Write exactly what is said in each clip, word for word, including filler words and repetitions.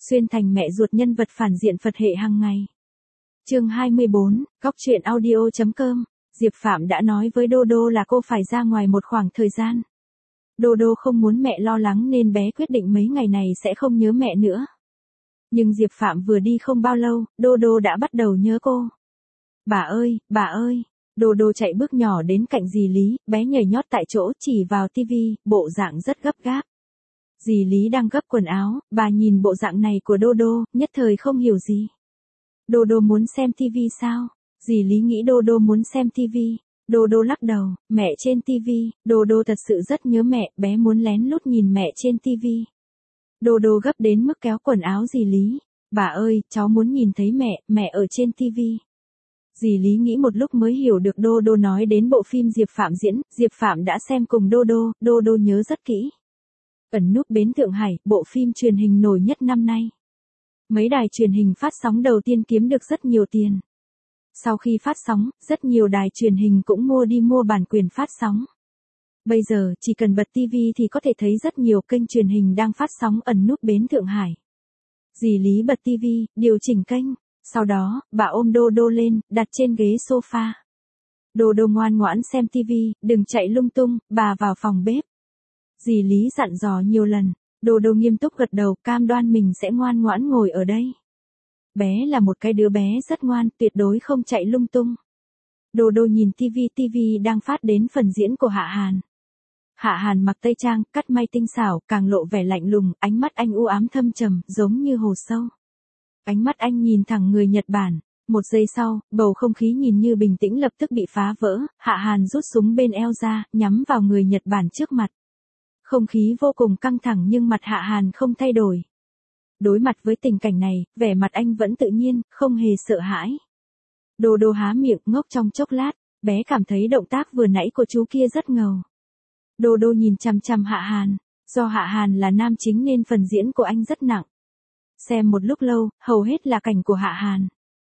xuyên thành mẹ ruột nhân vật phản diện Phật hệ hàng ngày. Chương hai mươi bốn, góc truyện audio chấm com. Diệp Phạm đã nói với Đô Đô là cô phải ra ngoài một khoảng thời gian. Đô Đô không muốn mẹ lo lắng nên bé quyết định mấy ngày này sẽ không nhớ mẹ nữa. Nhưng Diệp Phạm vừa đi không bao lâu, Đô Đô đã bắt đầu nhớ cô. Bà ơi, bà ơi. Đô Đô chạy bước nhỏ đến cạnh dì Lý, bé nhảy nhót tại chỗ chỉ vào tivi, bộ dạng rất gấp gáp. Dì Lý đang gấp quần áo, bà nhìn bộ dạng này của Đô Đô, nhất thời không hiểu gì. Đô Đô muốn xem tivi sao? Dì Lý nghĩ Đô Đô muốn xem tivi. Đô Đô lắc đầu, mẹ trên tivi, Đô Đô thật sự rất nhớ mẹ, bé muốn lén lút nhìn mẹ trên tivi. Đô Đô gấp đến mức kéo quần áo dì Lý. Bà ơi, cháu muốn nhìn thấy mẹ, mẹ ở trên tivi. Dì Lý nghĩ một lúc mới hiểu được Đô Đô nói đến bộ phim Diệp Phạm diễn, Diệp Phạm đã xem cùng Đô Đô, Đô Đô nhớ rất kỹ. Ẩn núp bến Thượng Hải, bộ phim truyền hình nổi nhất năm nay. Mấy đài truyền hình phát sóng đầu tiên kiếm được rất nhiều tiền. Sau khi phát sóng, rất nhiều đài truyền hình cũng mua đi mua bản quyền phát sóng. Bây giờ, chỉ cần bật tivi thì có thể thấy rất nhiều kênh truyền hình đang phát sóng ẩn núp bến Thượng Hải. Dì Lý bật tivi, điều chỉnh kênh. Sau đó, bà ôm Đô Đô lên, đặt trên ghế sofa. Đô Đô ngoan ngoãn xem tivi, đừng chạy lung tung, bà vào phòng bếp. Dì Lý dặn dò nhiều lần, Đô Đô nghiêm túc gật đầu, cam đoan mình sẽ ngoan ngoãn ngồi ở đây. Bé là một cái đứa bé rất ngoan, tuyệt đối không chạy lung tung. Đô Đô nhìn tivi, tivi đang phát đến phần diễn của Hạ Hàn. Hạ Hàn mặc tây trang, cắt may tinh xảo, càng lộ vẻ lạnh lùng, ánh mắt anh u ám thâm trầm, giống như hồ sâu. Ánh mắt anh nhìn thẳng người Nhật Bản. Một giây sau, bầu không khí nhìn như bình tĩnh lập tức bị phá vỡ, Hạ Hàn rút súng bên eo ra, nhắm vào người Nhật Bản trước mặt. Không khí vô cùng căng thẳng nhưng mặt Hạ Hàn không thay đổi. Đối mặt với tình cảnh này, vẻ mặt anh vẫn tự nhiên, không hề sợ hãi. Đô Đô há miệng ngốc trong chốc lát, bé cảm thấy động tác vừa nãy của chú kia rất ngầu. Đô Đô nhìn chằm chằm Hạ Hàn, do Hạ Hàn là nam chính nên phần diễn của anh rất nặng. Xem một lúc lâu, hầu hết là cảnh của Hạ Hàn.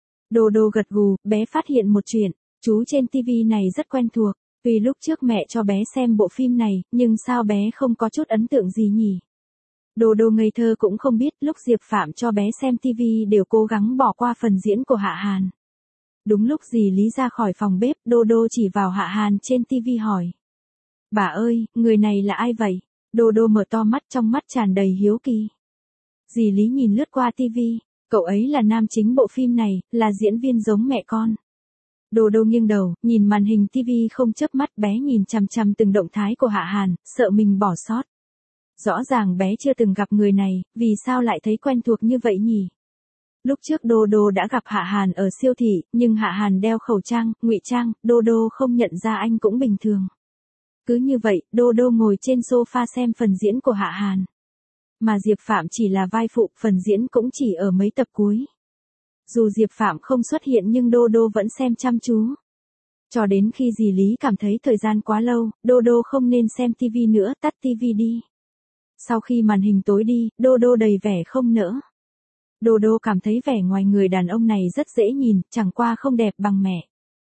Đô Đô gật gù, bé phát hiện một chuyện, chú trên tivi này rất quen thuộc, vì lúc trước mẹ cho bé xem bộ phim này, nhưng sao bé không có chút ấn tượng gì nhỉ? Đô Đô ngây thơ cũng không biết lúc Diệp Phạm cho bé xem tivi đều cố gắng bỏ qua phần diễn của Hạ Hàn. Đúng lúc dì Lý ra khỏi phòng bếp, Đô Đô chỉ vào Hạ Hàn trên tivi hỏi. Bà ơi, người này là ai vậy? Đô Đô mở to mắt, trong mắt tràn đầy hiếu kỳ. Dì Lý nhìn lướt qua tivi, cậu ấy là nam chính bộ phim này, là diễn viên giống mẹ con. Đô Đô nghiêng đầu, nhìn màn hình tivi không chớp mắt, bé nhìn chằm chằm từng động thái của Hạ Hàn, sợ mình bỏ sót. Rõ ràng bé chưa từng gặp người này, vì sao lại thấy quen thuộc như vậy nhỉ? Lúc trước Đô Đô đã gặp Hạ Hàn ở siêu thị, nhưng Hạ Hàn đeo khẩu trang, ngụy trang, Đô Đô không nhận ra anh cũng bình thường. Cứ như vậy, Đô Đô ngồi trên sofa xem phần diễn của Hạ Hàn. Mà Diệp Phạm chỉ là vai phụ, phần diễn cũng chỉ ở mấy tập cuối. Dù Diệp Phạm không xuất hiện nhưng Đô Đô vẫn xem chăm chú. Cho đến khi dì Lý cảm thấy thời gian quá lâu, Đô Đô không nên xem tivi nữa, tắt tivi đi. Sau khi màn hình tối đi, Đô Đô đầy vẻ không nỡ. Đô Đô cảm thấy vẻ ngoài người đàn ông này rất dễ nhìn, chẳng qua không đẹp bằng mẹ.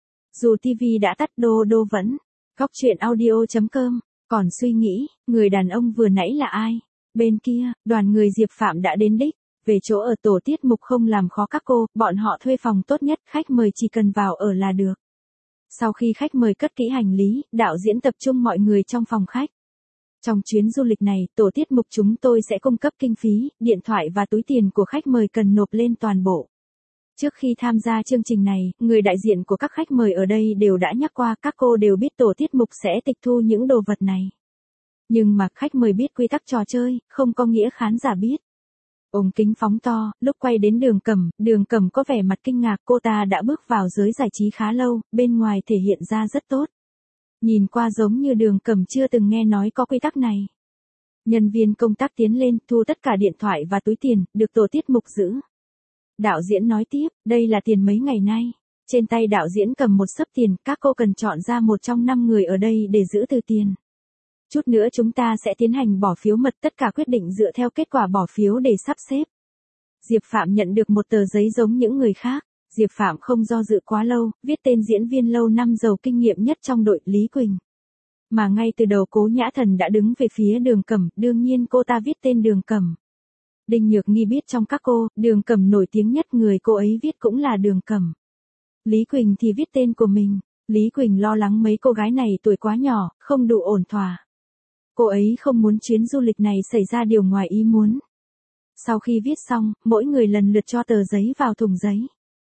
Dù tivi đã tắt, Đô Đô vẫn. Góc truyện audio chấm com, còn suy nghĩ, người đàn ông vừa nãy là ai? Bên kia, đoàn người Diệp Phạm đã đến đích, về chỗ ở tổ tiết mục không làm khó các cô, bọn họ thuê phòng tốt nhất, khách mời chỉ cần vào ở là được. Sau khi khách mời cất kỹ hành lý, đạo diễn tập trung mọi người trong phòng khách. Trong chuyến du lịch này, tổ tiết mục chúng tôi sẽ cung cấp kinh phí, điện thoại và túi tiền của khách mời cần nộp lên toàn bộ. Trước khi tham gia chương trình này, người đại diện của các khách mời ở đây đều đã nhắc qua, các cô đều biết tổ tiết mục sẽ tịch thu những đồ vật này. Nhưng mà khách mời biết quy tắc trò chơi, không có nghĩa khán giả biết. Ống kính phóng to, lúc quay đến Đường Cẩm, Đường Cẩm có vẻ mặt kinh ngạc, cô ta đã bước vào giới giải trí khá lâu, bên ngoài thể hiện ra rất tốt. Nhìn qua giống như Đường Cẩm chưa từng nghe nói có quy tắc này. Nhân viên công tác tiến lên, thu tất cả điện thoại và túi tiền, được tổ tiết mục giữ. Đạo diễn nói tiếp, đây là tiền mấy ngày nay. Trên tay đạo diễn cầm một xấp tiền, các cô cần chọn ra một trong năm người ở đây để giữ từ tiền. Chút nữa chúng ta sẽ tiến hành bỏ phiếu mật, tất cả quyết định dựa theo kết quả bỏ phiếu để sắp xếp. Diệp Phạm nhận được một tờ giấy giống những người khác. Diệp Phạm không do dự quá lâu, viết tên diễn viên lâu năm giàu kinh nghiệm nhất trong đội, Lý Quỳnh. Mà ngay từ đầu Cố Nhã Thần đã đứng về phía Đường Cẩm, đương nhiên cô ta viết tên Đường Cẩm. Đinh Nhược Nghi biết trong các cô, Đường Cẩm nổi tiếng nhất, người cô ấy viết cũng là Đường Cẩm. Lý Quỳnh thì viết tên của mình. Lý Quỳnh lo lắng mấy cô gái này tuổi quá nhỏ, không đủ ổn thỏa. Cô ấy không muốn chuyến du lịch này xảy ra điều ngoài ý muốn. Sau khi viết xong, mỗi người lần lượt cho tờ giấy vào thùng giấy.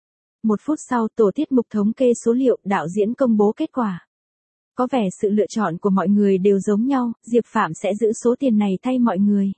Một phút sau, tổ tiết mục thống kê số liệu, đạo diễn công bố kết quả. Có vẻ sự lựa chọn của mọi người đều giống nhau, Diệp Phạm sẽ giữ số tiền này thay mọi người.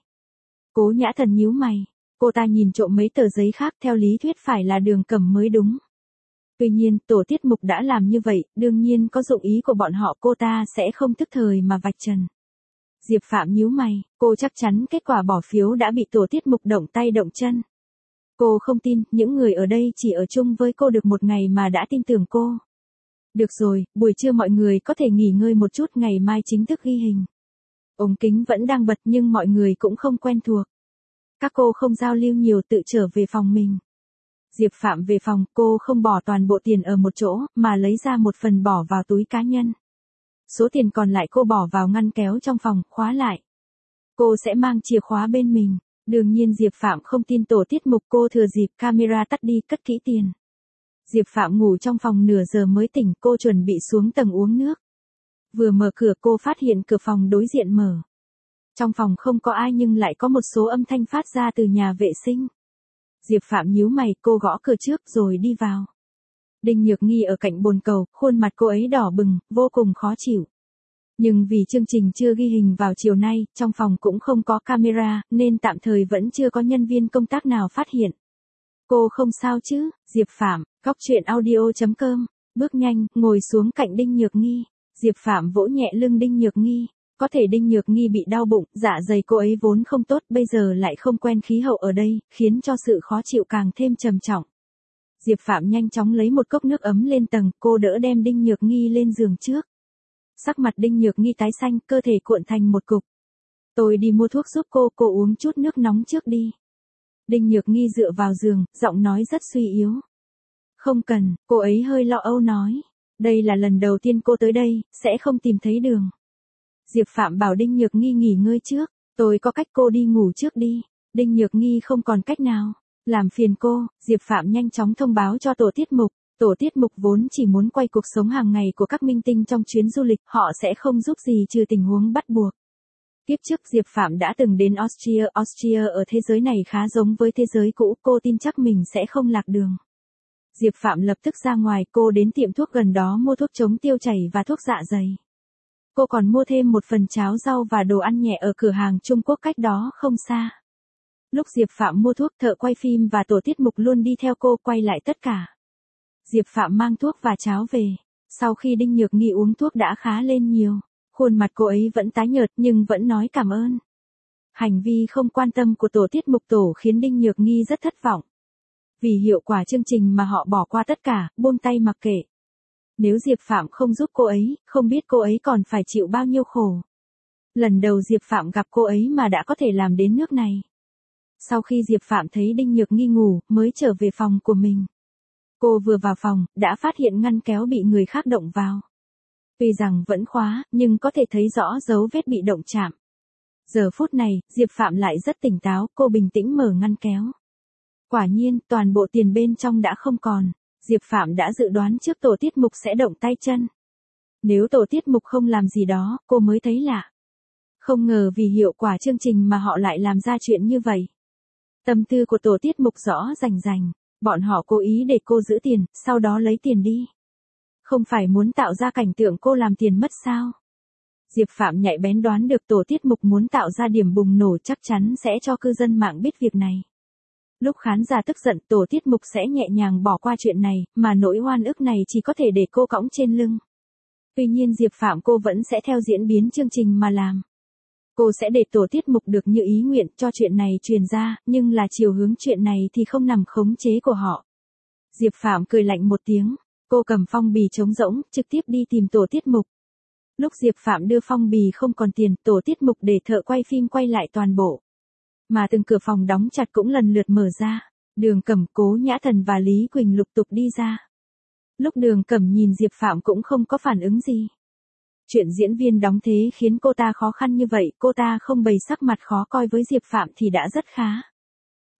Cố Nhã Thần nhíu mày, cô ta nhìn trộm mấy tờ giấy khác, theo lý thuyết phải là Đường Cẩm mới đúng. Tuy nhiên, tổ tiết mục đã làm như vậy, đương nhiên có dụng ý của bọn họ, cô ta sẽ không thức thời mà vạch trần. Diệp Phạm nhíu mày, cô chắc chắn kết quả bỏ phiếu đã bị tổ tiết mục động tay động chân. Cô không tin, những người ở đây chỉ ở chung với cô được một ngày mà đã tin tưởng cô. Được rồi, buổi trưa mọi người có thể nghỉ ngơi một chút, ngày mai chính thức ghi hình. Ống kính vẫn đang bật nhưng mọi người cũng không quen thuộc. Các cô không giao lưu nhiều, tự trở về phòng mình. Diệp Phạm về phòng, cô không bỏ toàn bộ tiền ở một chỗ, mà lấy ra một phần bỏ vào túi cá nhân. Số tiền còn lại cô bỏ vào ngăn kéo trong phòng, khóa lại. Cô sẽ mang chìa khóa bên mình. Đương nhiên Diệp Phạm không tin tổ tiết mục, cô thừa dịp camera tắt đi, cất kỹ tiền. Diệp Phạm ngủ trong phòng nửa giờ mới tỉnh, cô chuẩn bị xuống tầng uống nước. Vừa mở cửa cô phát hiện cửa phòng đối diện mở. Trong phòng không có ai nhưng lại có một số âm thanh phát ra từ nhà vệ sinh. Diệp Phạm nhíu mày, cô gõ cửa trước rồi đi vào. Đinh Nhược Nghi ở cạnh bồn cầu, khuôn mặt cô ấy đỏ bừng, vô cùng khó chịu. Nhưng vì chương trình chưa ghi hình vào chiều nay, trong phòng cũng không có camera, nên tạm thời vẫn chưa có nhân viên công tác nào phát hiện. Cô không sao chứ, Diệp Phạm, góc truyện audio chấm com, bước nhanh, ngồi xuống cạnh Đinh Nhược Nghi. Diệp Phạm vỗ nhẹ lưng Đinh Nhược Nghi. Có thể Đinh Nhược Nghi bị đau bụng, dạ dày cô ấy vốn không tốt, bây giờ lại không quen khí hậu ở đây, khiến cho sự khó chịu càng thêm trầm trọng. Diệp Phạm nhanh chóng lấy một cốc nước ấm lên tầng, cô đỡ đem Đinh Nhược Nghi lên giường trước. Sắc mặt Đinh Nhược Nghi tái xanh, cơ thể cuộn thành một cục. Tôi đi mua thuốc giúp cô, cô uống chút nước nóng trước đi. Đinh Nhược Nghi dựa vào giường, giọng nói rất suy yếu. Không cần, cô ấy hơi lo âu nói. Đây là lần đầu tiên cô tới đây, sẽ không tìm thấy đường. Diệp Phạm bảo Đinh Nhược Nghi nghỉ ngơi trước, tôi có cách, cô đi ngủ trước đi. Đinh Nhược Nghi không còn cách nào. Làm phiền cô, Diệp Phạm nhanh chóng thông báo cho tổ tiết mục. Tổ tiết mục vốn chỉ muốn quay cuộc sống hàng ngày của các minh tinh trong chuyến du lịch, họ sẽ không giúp gì trừ tình huống bắt buộc. Tiếp trước Diệp Phạm đã từng đến Austria, Austria ở thế giới này khá giống với thế giới cũ, cô tin chắc mình sẽ không lạc đường. Diệp Phạm lập tức ra ngoài, cô đến tiệm thuốc gần đó mua thuốc chống tiêu chảy và thuốc dạ dày. Cô còn mua thêm một phần cháo rau và đồ ăn nhẹ ở cửa hàng Trung Quốc cách đó không xa. Lúc Diệp Phạm mua thuốc, thợ quay phim và tổ tiết mục luôn đi theo cô quay lại tất cả. Diệp Phạm mang thuốc và cháo về. Sau khi Đinh Nhược Nghi uống thuốc đã khá lên nhiều. Khuôn mặt cô ấy vẫn tái nhợt nhưng vẫn nói cảm ơn. Hành vi không quan tâm của tổ tiết mục tổ khiến Đinh Nhược Nghi rất thất vọng. Vì hiệu quả chương trình mà họ bỏ qua tất cả, buông tay mặc kệ. Nếu Diệp Phạm không giúp cô ấy, không biết cô ấy còn phải chịu bao nhiêu khổ. Lần đầu Diệp Phạm gặp cô ấy mà đã có thể làm đến nước này. Sau khi Diệp Phạm thấy Đinh Nhược Nghi ngủ, mới trở về phòng của mình. Cô vừa vào phòng, đã phát hiện ngăn kéo bị người khác động vào. Tuy rằng vẫn khóa, nhưng có thể thấy rõ dấu vết bị động chạm. Giờ phút này, Diệp Phạm lại rất tỉnh táo, cô bình tĩnh mở ngăn kéo. Quả nhiên, toàn bộ tiền bên trong đã không còn. Diệp Phạm đã dự đoán trước tổ tiết mục sẽ động tay chân. Nếu tổ tiết mục không làm gì đó, cô mới thấy lạ. Không ngờ vì hiệu quả chương trình mà họ lại làm ra chuyện như vậy. Tâm tư của tổ tiết mục rõ rành rành. Bọn họ cố ý để cô giữ tiền, sau đó lấy tiền đi. Không phải muốn tạo ra cảnh tượng cô làm tiền mất sao? Diệp Phạm nhạy bén đoán được tổ tiết mục muốn tạo ra điểm bùng nổ, chắc chắn sẽ cho cư dân mạng biết việc này. Lúc khán giả tức giận, tổ tiết mục sẽ nhẹ nhàng bỏ qua chuyện này, mà nỗi oan ức này chỉ có thể để cô cõng trên lưng. Tuy nhiên Diệp Phạm cô vẫn sẽ theo diễn biến chương trình mà làm. Cô sẽ để tổ tiết mục được như ý nguyện cho chuyện này truyền ra, nhưng là chiều hướng chuyện này thì không nằm khống chế của họ. Diệp Phạm cười lạnh một tiếng, cô cầm phong bì trống rỗng, trực tiếp đi tìm tổ tiết mục. Lúc Diệp Phạm đưa phong bì không còn tiền, tổ tiết mục để thợ quay phim quay lại toàn bộ. Mà từng cửa phòng đóng chặt cũng lần lượt mở ra, Đường Cẩm, Cố Nhã Thần và Lý Quỳnh lục tục đi ra. Lúc Đường Cẩm nhìn Diệp Phạm cũng không có phản ứng gì. Chuyện diễn viên đóng thế khiến cô ta khó khăn như vậy, cô ta không bày sắc mặt khó coi với Diệp Phạm thì đã rất khá.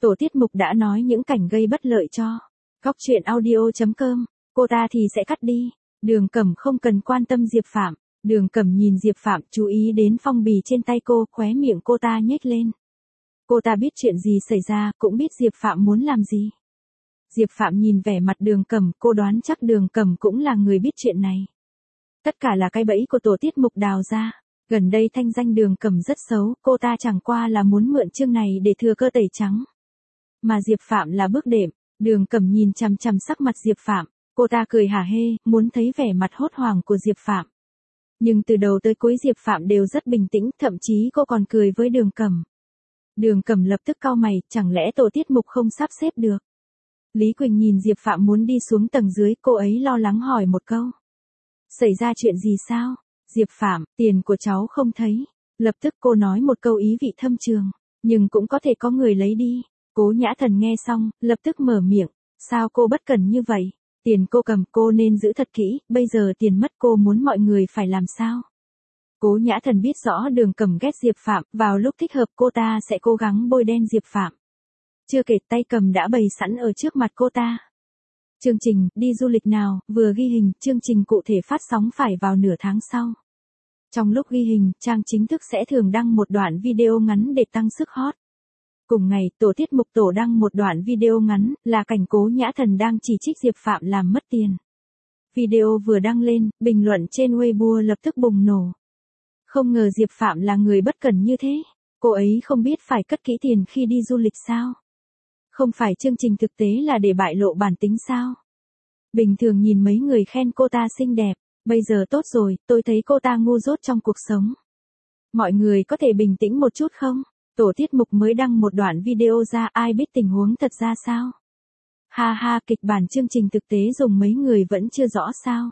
Tổ tiết mục đã nói những cảnh gây bất lợi cho. Góc truyện audio chấm com, cô ta thì sẽ cắt đi. Đường Cẩm không cần quan tâm Diệp Phạm. Đường Cẩm nhìn Diệp Phạm, chú ý đến phong bì trên tay cô, khóe miệng cô ta nhếch lên. Cô ta biết chuyện gì xảy ra, cũng biết Diệp Phạm muốn làm gì. Diệp Phạm nhìn vẻ mặt Đường Cẩm, cô đoán chắc Đường Cẩm cũng là người biết chuyện này. Tất cả là cái bẫy của tổ tiết mục đào ra. Gần đây thanh danh Đường Cẩm rất xấu, cô ta chẳng qua là muốn mượn chương này để thừa cơ tẩy trắng. Mà Diệp Phạm là bước đệm. Đường Cẩm nhìn chằm chằm sắc mặt Diệp Phạm, cô ta cười hả hê, muốn thấy vẻ mặt hốt hoảng của Diệp Phạm. Nhưng từ đầu tới cuối Diệp Phạm đều rất bình tĩnh, thậm chí cô còn cười với Đường Cẩm. Đường Cẩm lập tức cau mày, chẳng lẽ tổ tiết mục không sắp xếp được. Lý Quỳnh nhìn Diệp Phạm muốn đi xuống tầng dưới, cô ấy lo lắng hỏi một câu. Xảy ra chuyện gì sao? Diệp Phạm, tiền của cháu không thấy. Lập tức cô nói một câu ý vị thâm trường, nhưng cũng có thể có người lấy đi. Cố Nhã Thần nghe xong, lập tức mở miệng, sao cô bất cần như vậy? Tiền cô cầm cô nên giữ thật kỹ, bây giờ tiền mất cô muốn mọi người phải làm sao? Cố Nhã Thần biết rõ Đường Cẩm ghét Diệp Phạm, vào lúc thích hợp cô ta sẽ cố gắng bôi đen Diệp Phạm. Chưa kể tay cầm đã bày sẵn ở trước mặt cô ta. Chương trình, đi du lịch nào, vừa ghi hình, chương trình cụ thể phát sóng phải vào nửa tháng sau. Trong lúc ghi hình, trang chính thức sẽ thường đăng một đoạn video ngắn để tăng sức hot. Cùng ngày, tổ tiết mục tổ đăng một đoạn video ngắn, là cảnh Cố Nhã Thần đang chỉ trích Diệp Phạm làm mất tiền. Video vừa đăng lên, bình luận trên Weibo lập tức bùng nổ. Không ngờ Diệp Phạm là người bất cẩn như thế. Cô ấy không biết phải cất kỹ tiền khi đi du lịch sao? Không phải chương trình thực tế là để bại lộ bản tính sao? Bình thường nhìn mấy người khen cô ta xinh đẹp, bây giờ tốt rồi, tôi thấy cô ta ngu dốt trong cuộc sống. Mọi người có thể bình tĩnh một chút không? Tổ tiết mục mới đăng một đoạn video ra, ai biết tình huống thật ra sao? Ha ha, kịch bản chương trình thực tế dùng mấy người vẫn chưa rõ sao?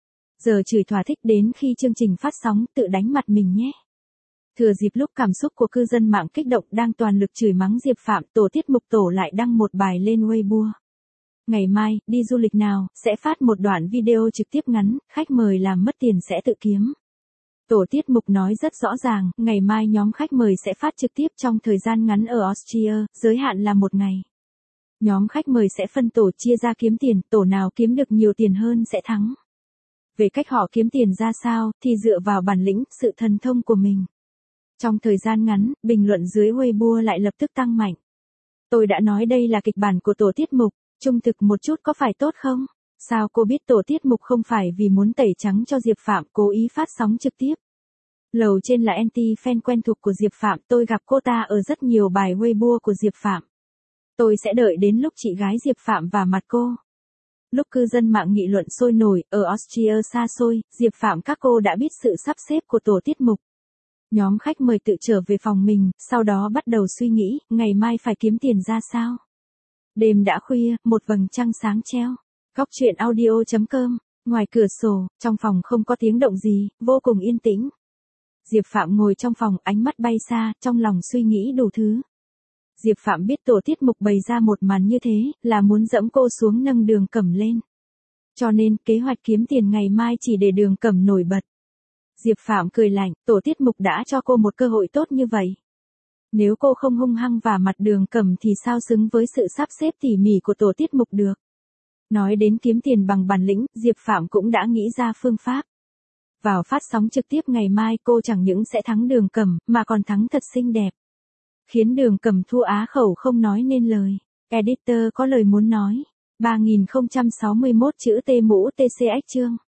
Giờ chửi thỏa thích đến khi chương trình phát sóng tự đánh mặt mình nhé. Thừa dịp lúc cảm xúc của cư dân mạng kích động đang toàn lực chửi mắng Diệp Phạm, tổ tiết mục tổ lại đăng một bài lên Weibo. Ngày mai, đi du lịch nào, sẽ phát một đoạn video trực tiếp ngắn, khách mời làm mất tiền sẽ tự kiếm. Tổ tiết mục nói rất rõ ràng, ngày mai nhóm khách mời sẽ phát trực tiếp trong thời gian ngắn ở Austria, giới hạn là một ngày. Nhóm khách mời sẽ phân tổ chia ra kiếm tiền, tổ nào kiếm được nhiều tiền hơn sẽ thắng. Về cách họ kiếm tiền ra sao, thì dựa vào bản lĩnh, sự thần thông của mình. Trong thời gian ngắn, bình luận dưới Weibo lại lập tức tăng mạnh. Tôi đã nói đây là kịch bản của tổ tiết mục, trung thực một chút có phải tốt không? Sao cô biết tổ tiết mục không phải vì muốn tẩy trắng cho Diệp Phạm cố ý phát sóng trực tiếp? Lầu trên là anti-fan quen thuộc của Diệp Phạm, tôi gặp cô ta ở rất nhiều bài Weibo của Diệp Phạm. Tôi sẽ đợi đến lúc chị gái Diệp Phạm vả mặt cô. Lúc cư dân mạng nghị luận sôi nổi, ở Austria xa xôi, Diệp Phạm các cô đã biết sự sắp xếp của tổ tiết mục. Nhóm khách mời tự trở về phòng mình, sau đó bắt đầu suy nghĩ, ngày mai phải kiếm tiền ra sao? Đêm đã khuya, một vầng trăng sáng treo. Góc truyện audio chấm com, ngoài cửa sổ, trong phòng không có tiếng động gì, vô cùng yên tĩnh. Diệp Phạm ngồi trong phòng, ánh mắt bay xa, trong lòng suy nghĩ đủ thứ. Diệp Phạm biết tổ tiết mục bày ra một màn như thế, là muốn dẫm cô xuống nâng Đường Cẩm lên. Cho nên, kế hoạch kiếm tiền ngày mai chỉ để Đường Cẩm nổi bật. Diệp Phạm cười lạnh, tổ tiết mục đã cho cô một cơ hội tốt như vậy. Nếu cô không hung hăng vả mặt Đường Cẩm thì sao xứng với sự sắp xếp tỉ mỉ của tổ tiết mục được. Nói đến kiếm tiền bằng bản lĩnh, Diệp Phạm cũng đã nghĩ ra phương pháp. Vào phát sóng trực tiếp ngày mai cô chẳng những sẽ thắng Đường Cẩm, mà còn thắng thật xinh đẹp. Khiến Đường Cẩm thua á khẩu không nói nên lời. Editor có lời muốn nói. ba nghìn không trăm sáu mươi mốt chữ T mũ tê xê ích chương.